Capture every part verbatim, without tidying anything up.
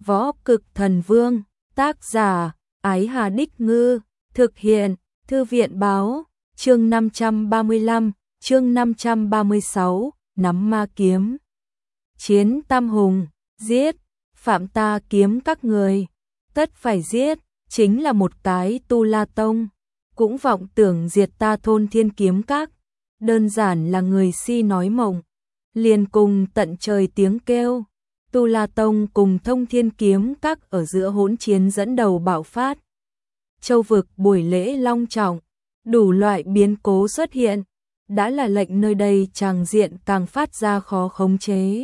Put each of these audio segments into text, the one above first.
Võ Cực Thần Vương, tác giả, Ái Hà Đích Ngư, thực hiện, Thư viện Báo, chương năm trăm ba mươi lăm, chương năm trăm ba mươi sáu, nắm ma kiếm. Chiến Tam Hùng, giết, phạm ta kiếm các người, tất phải giết, chính là một cái Tu La Tông, cũng vọng tưởng diệt ta Thôn Thiên Kiếm Các, đơn giản là người si nói mộng, liền cùng tận trời tiếng kêu. Tu La Tông cùng Thông Thiên Kiếm Các ở giữa hỗn chiến dẫn đầu bạo phát. Châu vực buổi lễ long trọng, đủ loại biến cố xuất hiện, đã là lệnh nơi đây tràng diện càng phát ra khó khống chế.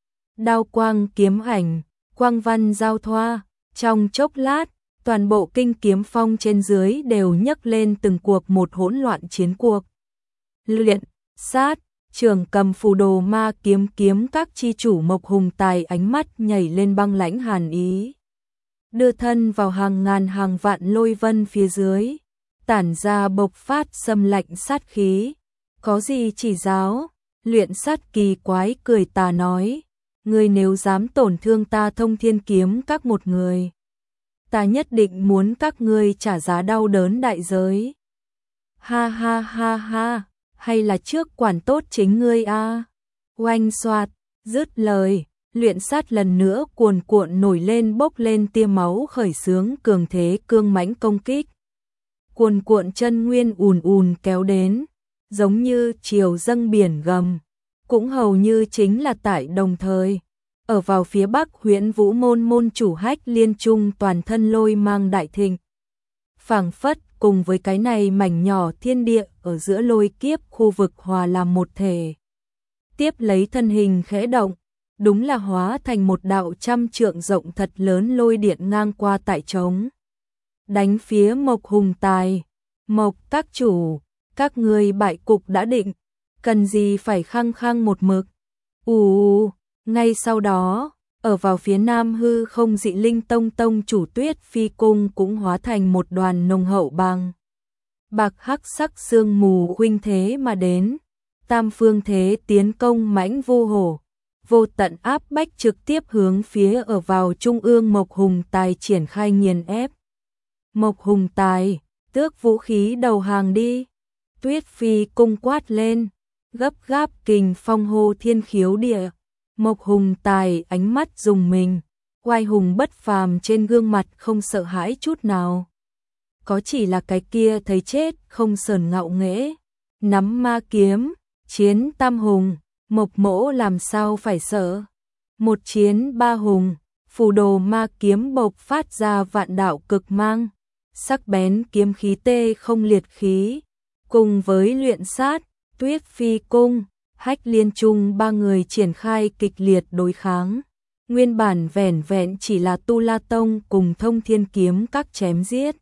Đao quang kiếm ảnh, quang văn giao thoa, trong chốc lát, toàn bộ kinh kiếm phong trên dưới đều nhấc lên từng cuộc một hỗn loạn chiến cuộc. Luyện, sát, Trường Cầm Phù Đồ Ma Kiếm Kiếm Các chi chủ Mộc Hùng Tài ánh mắt nhảy lên băng lãnh hàn ý. Đưa thân vào hàng ngàn hàng vạn lôi vân phía dưới, tản ra bộc phát xâm lạnh sát khí. Có gì chỉ giáo? Luyện sát kỳ quái cười tà nói, ngươi nếu dám tổn thương ta Thông Thiên Kiếm Các một người, ta nhất định muốn các ngươi trả giá đau đớn đại giới. Ha ha ha ha, hay là trước quản tốt chính ngươi a? À? Oanh xoạt, dứt lời, luyện sát lần nữa cuồn cuộn nổi lên bốc lên tia máu khởi xướng cường thế cương mãnh công kích. Cuồn cuộn chân nguyên ùn ùn kéo đến, giống như triều dâng biển gầm, cũng hầu như chính là tại đồng thời. Ở vào phía bắc Huyễn Vũ môn môn chủ Hách Liên Trung toàn thân lôi mang đại thịnh. Phảng phất cùng với cái này mảnh nhỏ thiên địa ở giữa lôi kiếp khu vực hòa làm một thể. Tiếp lấy thân hình khẽ động, đúng là hóa thành một đạo trăm trượng rộng thật lớn lôi điện ngang qua tại trống. Đánh phía Mộc Hùng Tài, Mộc các chủ, các ngươi bại cục đã định, cần gì phải khăng khăng một mực. Ù, ngay sau đó, ở vào phía nam hư không Dị Linh Tông tông chủ Tuyết Phi Cung cũng hóa thành một đoàn nồng hậu bằng bạc hắc sắc sương mù khuynh thế mà đến, tam phương thế tiến công mãnh vô hổ, vô tận áp bách trực tiếp hướng phía ở vào trung ương Mộc Hùng Tài triển khai nghiền ép. Mộc Hùng Tài, tước vũ khí đầu hàng đi. Tuyết Phi Cung quát lên, gấp gáp kình phong hô thiên khiếu địa. Mộc Hùng Tài ánh mắt rùng mình, oai hùng bất phàm trên gương mặt không sợ hãi chút nào. Có chỉ là cái kia thấy chết không sờn ngạo nghễ, nắm ma kiếm, chiến tam hùng, Mộc mỗ làm sao phải sợ. Một chiến ba hùng, phù đồ ma kiếm bộc phát ra vạn đạo cực mang, sắc bén kiếm khí tê không liệt khí, cùng với luyện sát, Tuyết Phi Cung, Hách Liên Trung ba người triển khai kịch liệt đối kháng. Nguyên bản vẻn vẹn chỉ là Tu La Tông cùng Thông Thiên Kiếm Các chém giết,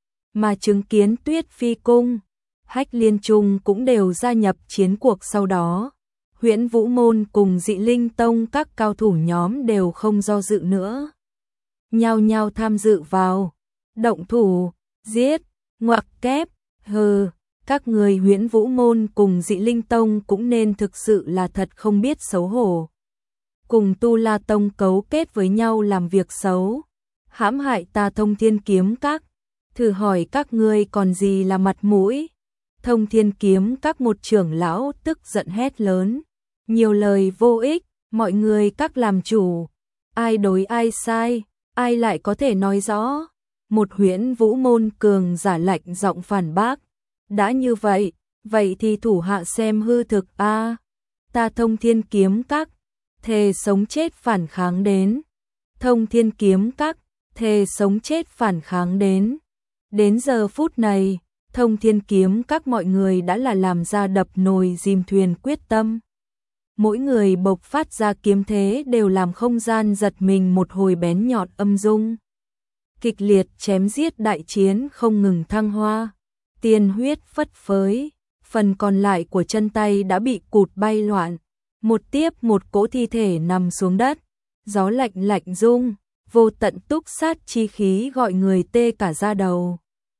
mà chứng kiến Tuyết Phi Cung, Hách Liên Trung cũng đều gia nhập chiến cuộc sau đó. Huyễn Vũ môn cùng Dị Linh Tông các cao thủ nhóm đều không do dự nữa, nhao nhao tham dự vào, động thủ, giết, ngoặc kép, hừ. Các người Huyễn Vũ môn cùng Dị Linh Tông cũng nên thực sự là thật không biết xấu hổ. Cùng Tu La Tông cấu kết với nhau làm việc xấu, hãm hại ta Thông Thiên Kiếm Các, thử hỏi các ngươi còn gì là mặt mũi. Thông Thiên Kiếm Các một trưởng lão tức giận hét lớn, nhiều lời vô ích, mọi người các làm chủ, ai đối ai sai, ai lại có thể nói rõ. Một Huyễn Vũ môn cường giả lạnh giọng phản bác, đã như vậy, vậy thì thủ hạ xem hư thực a. À, ta Thông Thiên Kiếm Các, thề sống chết phản kháng đến. Thông Thiên Kiếm Các, thề sống chết phản kháng đến. Đến giờ phút này, Thông Thiên Kiếm Các mọi người đã là làm ra đập nồi dìm thuyền quyết tâm. Mỗi người bộc phát ra kiếm thế đều làm không gian giật mình một hồi bén nhọn âm dung. Kịch liệt chém giết đại chiến không ngừng thăng hoa. Tiên huyết phất phới, phần còn lại của chân tay đã bị cụt bay loạn, một tiếp một cỗ thi thể nằm xuống đất, gió lạnh lạnh rung, vô tận túc sát chi khí gọi người tê cả da đầu.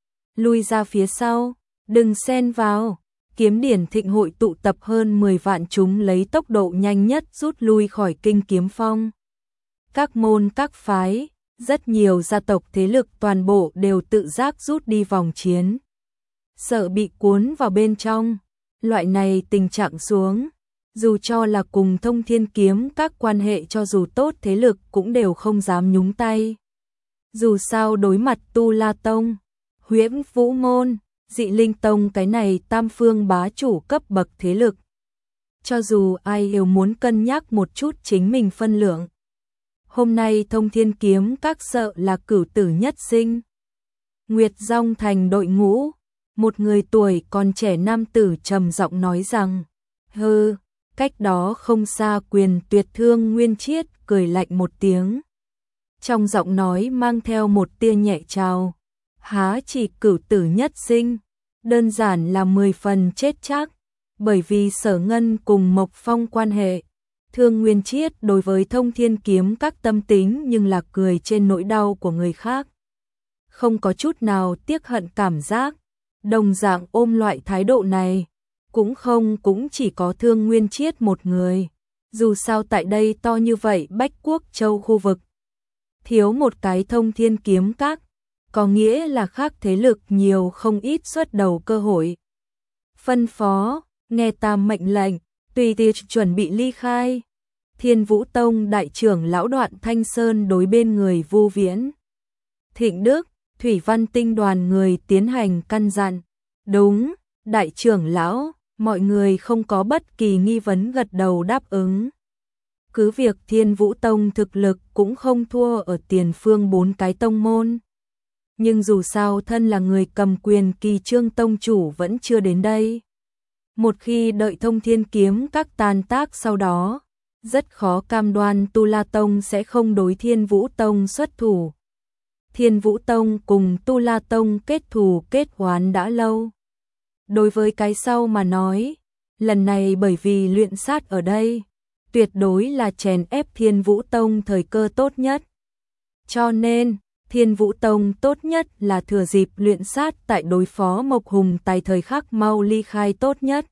Lui ra phía sau, đừng xen vào, kiếm điển thịnh hội tụ tập hơn mười vạn chúng lấy tốc độ nhanh nhất rút lui khỏi kinh kiếm phong. các môn các phái, rất nhiều gia tộc thế lực toàn bộ đều tự giác rút đi vòng chiến. Sợ bị cuốn vào bên trong, loại này tình trạng xuống, dù cho là cùng Thông Thiên Kiếm các quan hệ cho dù tốt thế lực cũng đều không dám nhúng tay. Dù sao đối mặt Tu La Tông, Huyễn Vũ Môn, Dị Linh Tông cái này tam phương bá chủ cấp bậc thế lực. Cho dù ai đều muốn cân nhắc một chút chính mình phân lượng. Hôm nay Thông Thiên Kiếm các sợ là cửu tử nhất sinh. Nguyệt Dòng thành đội ngũ, một người tuổi còn trẻ nam tử trầm giọng nói rằng, hừ, cách đó không xa Quyền Tuyệt Thương Nguyên Chiết cười lạnh một tiếng. Trong giọng nói mang theo một tia nhẹ trào, há chỉ cửu tử nhất sinh, đơn giản là mười phần chết chắc, bởi vì Sở Ngân cùng Mộc Phong quan hệ. Thương Nguyên Chiết đối với Thông Thiên Kiếm các tâm tính nhưng là cười trên nỗi đau của người khác. Không có chút nào tiếc hận cảm giác, đồng dạng ôm loại thái độ này, cũng không cũng chỉ có Thương Nguyên Chiết một người. Dù sao tại đây to như vậy Bách Quốc Châu khu vực, thiếu một cái Thông Thiên Kiếm các, có nghĩa là khác thế lực nhiều không ít xuất đầu cơ hội. Phân phó, nghe ta mệnh lệnh, tùy tiệc chuẩn bị ly khai. Thiên Vũ Tông đại trưởng lão Đoạn Thanh Sơn đối bên người Vu Viễn, Thịnh Đức, Thủy Văn Tinh đoàn người tiến hành căn dặn. Đúng, đại trưởng lão, mọi người không có bất kỳ nghi vấn gật đầu đáp ứng. Cứ việc Thiên Vũ Tông thực lực cũng không thua ở tiền phương bốn cái tông môn. Nhưng dù sao thân là người cầm quyền Kỳ Trương Tông chủ vẫn chưa đến đây. Một khi đợi Thông Thiên Kiếm các tàn tác sau đó, rất khó cam đoan Tu La Tông sẽ không đối Thiên Vũ Tông xuất thủ. Thiên Vũ Tông cùng Tu La Tông kết thù kết oán đã lâu. Đối với cái sau mà nói, lần này bởi vì luyện sát ở đây, tuyệt đối là chèn ép Thiên Vũ Tông thời cơ tốt nhất. Cho nên, Thiên Vũ Tông tốt nhất là thừa dịp luyện sát tại đối phó Mộc Hùng tại thời khắc mau ly khai tốt nhất.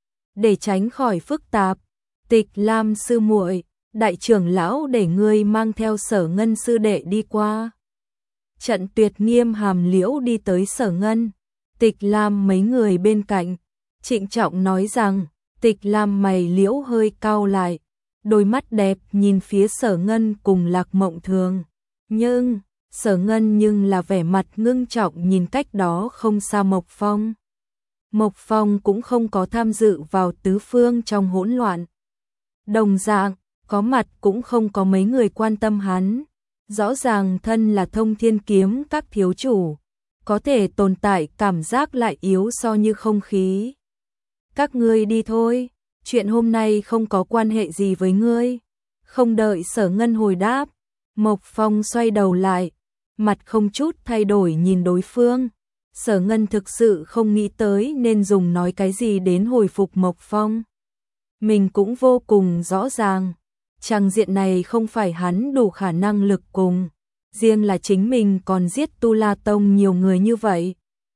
Để tránh khỏi phức tạp, Tịch Lam sư muội, đại trưởng lão để ngươi mang theo Sở Ngân sư đệ đi qua. Trận Tuyệt Nghiêm Hàm Liễu đi tới Sở Ngân, Tịch Lam mấy người bên cạnh, trịnh trọng nói rằng, Tịch Lam mày liễu hơi cau lại, đôi mắt đẹp nhìn phía Sở Ngân cùng Lạc Mộng Thường. Nhưng, Sở Ngân nhưng là vẻ mặt ngưng trọng nhìn cách đó không xa Mộc Phong. Mộc Phong cũng không có tham dự vào tứ phương trong hỗn loạn. Đồng dạng, có mặt cũng không có mấy người quan tâm hắn. Rõ ràng thân là Thông Thiên Kiếm các thiếu chủ, có thể tồn tại cảm giác lại yếu so như không khí. Các ngươi đi thôi, chuyện hôm nay không có quan hệ gì với ngươi. Không đợi Sở Ngân hồi đáp, Mộc Phong xoay đầu lại, mặt không chút thay đổi nhìn đối phương. Sở Ngân thực sự không nghĩ tới nên dùng nói cái gì đến hồi phục Mộc Phong. Mình cũng vô cùng rõ ràng, trang diện này không phải hắn đủ khả năng lực cùng, riêng là chính mình còn giết Tu La Tông nhiều người như vậy.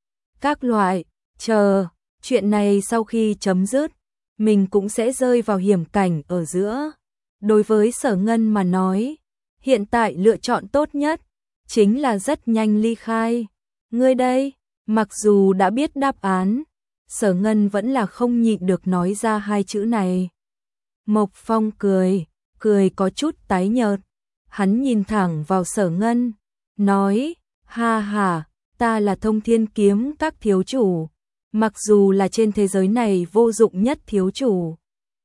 Các loại, chờ, chuyện này sau khi chấm dứt, mình cũng sẽ rơi vào hiểm cảnh ở giữa. Đối với Sở Ngân mà nói, hiện tại lựa chọn tốt nhất chính là rất nhanh ly khai. Ngươi đây, mặc dù đã biết đáp án, Sở Ngân vẫn là không nhịn được nói ra hai chữ này. Mộc Phong cười, cười có chút tái nhợt. Hắn nhìn thẳng vào Sở Ngân, nói, ha ha, ta là Thông Thiên Kiếm các thiếu chủ, mặc dù là trên thế giới này vô dụng nhất thiếu chủ.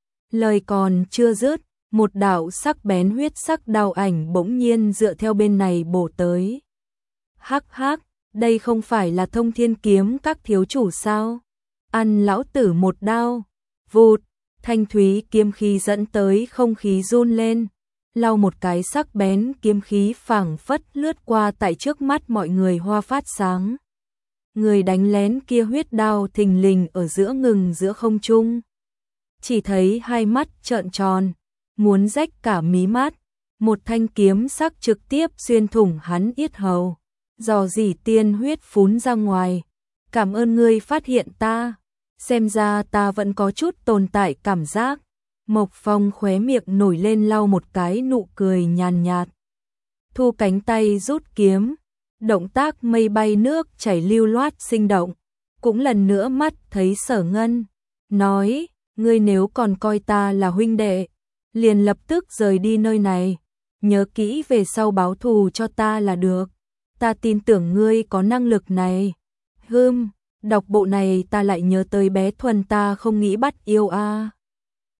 Lời còn chưa dứt, một đạo sắc bén huyết sắc đao ảnh bỗng nhiên dựa theo bên này bổ tới. Hắc hắc, đây không phải là Thông Thiên Kiếm các thiếu chủ sao? Ăn lão tử một đao. Vụt, thanh thúy kiếm khí dẫn tới không khí run lên, lau một cái sắc bén kiếm khí phảng phất lướt qua tại trước mắt mọi người hoa phát sáng. Người đánh lén kia huyết đao thình lình ở giữa ngừng giữa không trung. Chỉ thấy hai mắt trợn tròn, muốn rách cả mí mắt, một thanh kiếm sắc trực tiếp xuyên thủng hắn yết hầu. Dò dỉ tiên huyết phún ra ngoài. Cảm ơn ngươi phát hiện ta, xem ra ta vẫn có chút tồn tại cảm giác. Mộc Phong khóe miệng nổi lên lau một cái nụ cười nhàn nhạt. Thu cánh tay rút kiếm, động tác mây bay nước chảy lưu loát sinh động, cũng lần nữa mắt thấy Sở Ngân, nói, ngươi nếu còn coi ta là huynh đệ, liền lập tức rời đi nơi này, nhớ kỹ về sau báo thù cho ta là được, ta tin tưởng ngươi có năng lực này. Hừm, đọc bộ này ta lại nhớ tới bé Thuần ta không nghĩ bắt yêu a.